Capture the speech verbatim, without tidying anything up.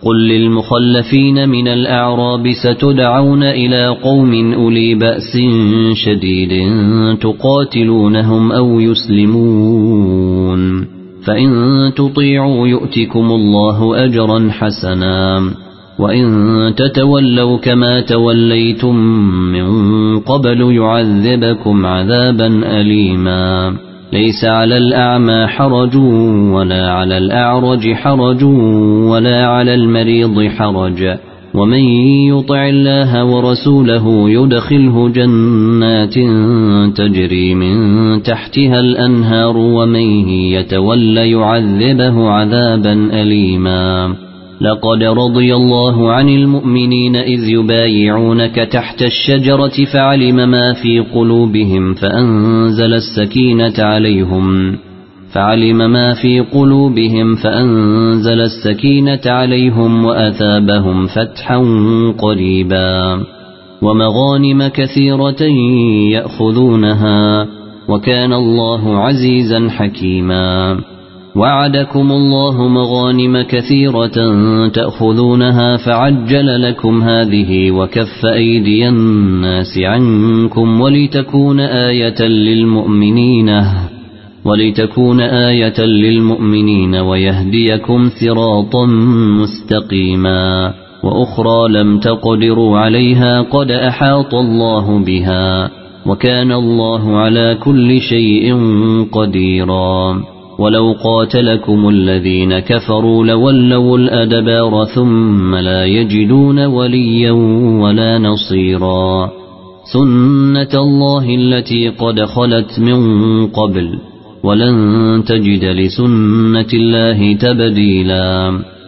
قل للمخلفين من الأعراب ستدعون إلى قوم أولي بأس شديد تقاتلونهم أو يسلمون فإن تطيعوا يؤتكم الله أجرا حسنا وإن تتولوا كما توليتم من قبل يعذبكم عذابا أليما ليس على الأعمى حرج ولا على الأعرج حرج ولا على المريض حرج ومن يطع الله ورسوله يدخله جنات تجري من تحتها الأنهار ومن يتولى يعذبه عذابا أليما لقد رضي الله عن المؤمنين إذ يبايعونك تحت الشجرة فعلم ما في قلوبهم فأنزل السكينة عليهم فعلم ما في قلوبهم فأنزل السكينة عليهم وأثابهم فتحا قريبا ومغانم كثيرة يأخذونها وكان الله عزيزا حكيما وعدكم الله مغانم كثيرة تأخذونها فعجل لكم هذه وكف أيدي الناس عنكم ولتكون آية للمؤمنين ولتكون آية للمؤمنين ويهديكم صراطا مستقيما وأخرى لم تقدروا عليها قد أحاط الله بها وكان الله على كل شيء قديرا ولو قاتلكم الذين كفروا لولوا الأدبار ثم لا يجدون وليا ولا نصيرا سنة الله التي قد خلت من قبل ولن تجد لسنة الله تبديلا